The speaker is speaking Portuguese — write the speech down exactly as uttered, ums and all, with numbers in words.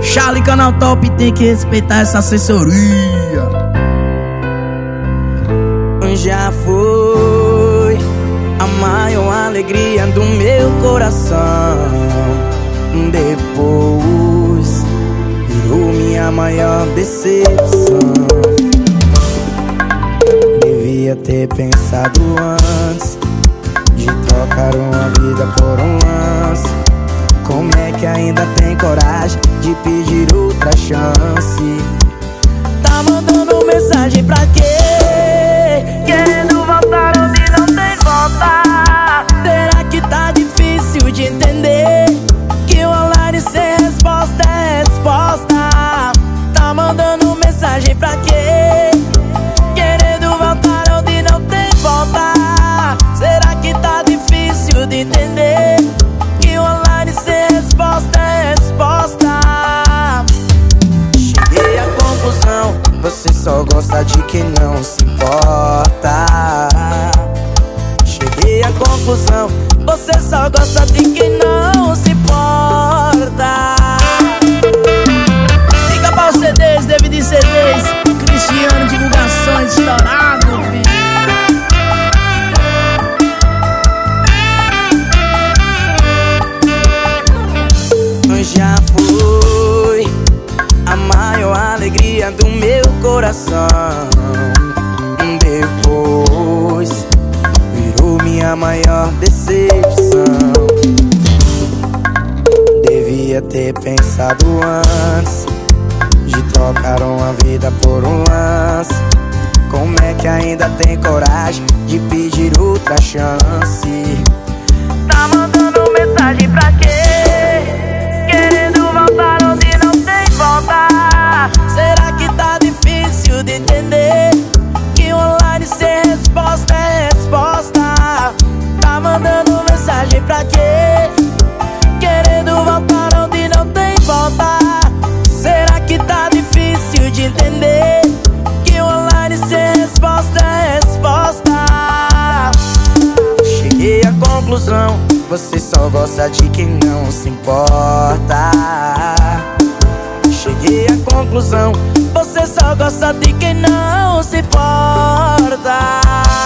Charlie Canal Top tem que respeitar essa assessoria. Já foi a maior alegria do meu coração, depois virou minha maior decepção. Devia ter pensado antes de trocar uma vida por um lance. Como é que ainda tem coragem de pedir outra chance? Tá mandando mensagem pra quê? Querendo voltar onde não tem volta. Será que tá difícil de entender que online sem resposta é resposta? Tá mandando mensagem pra quê? Querendo voltar onde não tem volta. Será que tá difícil de entender que online sem resposta é resposta? Cheguei à conclusão, você só gosta de quem não se importa. Cheguei à conclusão, você só gosta de quem não se importa. Fica para os C Ds, D V D C Ds, Cristiano Divulgações estourado, filho. Já foi a maior alegria do meu coração, depois virou minha maior decepção. Devia ter pensado antes de trocar uma vida por um lance. Como é que ainda tem coragem de pedir outra chance? Tá mandando mensagem pra quê? Querendo voltar onde não tem volta. Será que tá difícil de entender que online sem resposta é resposta? Tá mandando mensagem pra quê? Querendo voltar onde não tem volta. Será que tá difícil de entender que online sem resposta é resposta? Cheguei à conclusão, você só gosta de quem não se importa. Cheguei à conclusão, você só gosta de quem não se importa.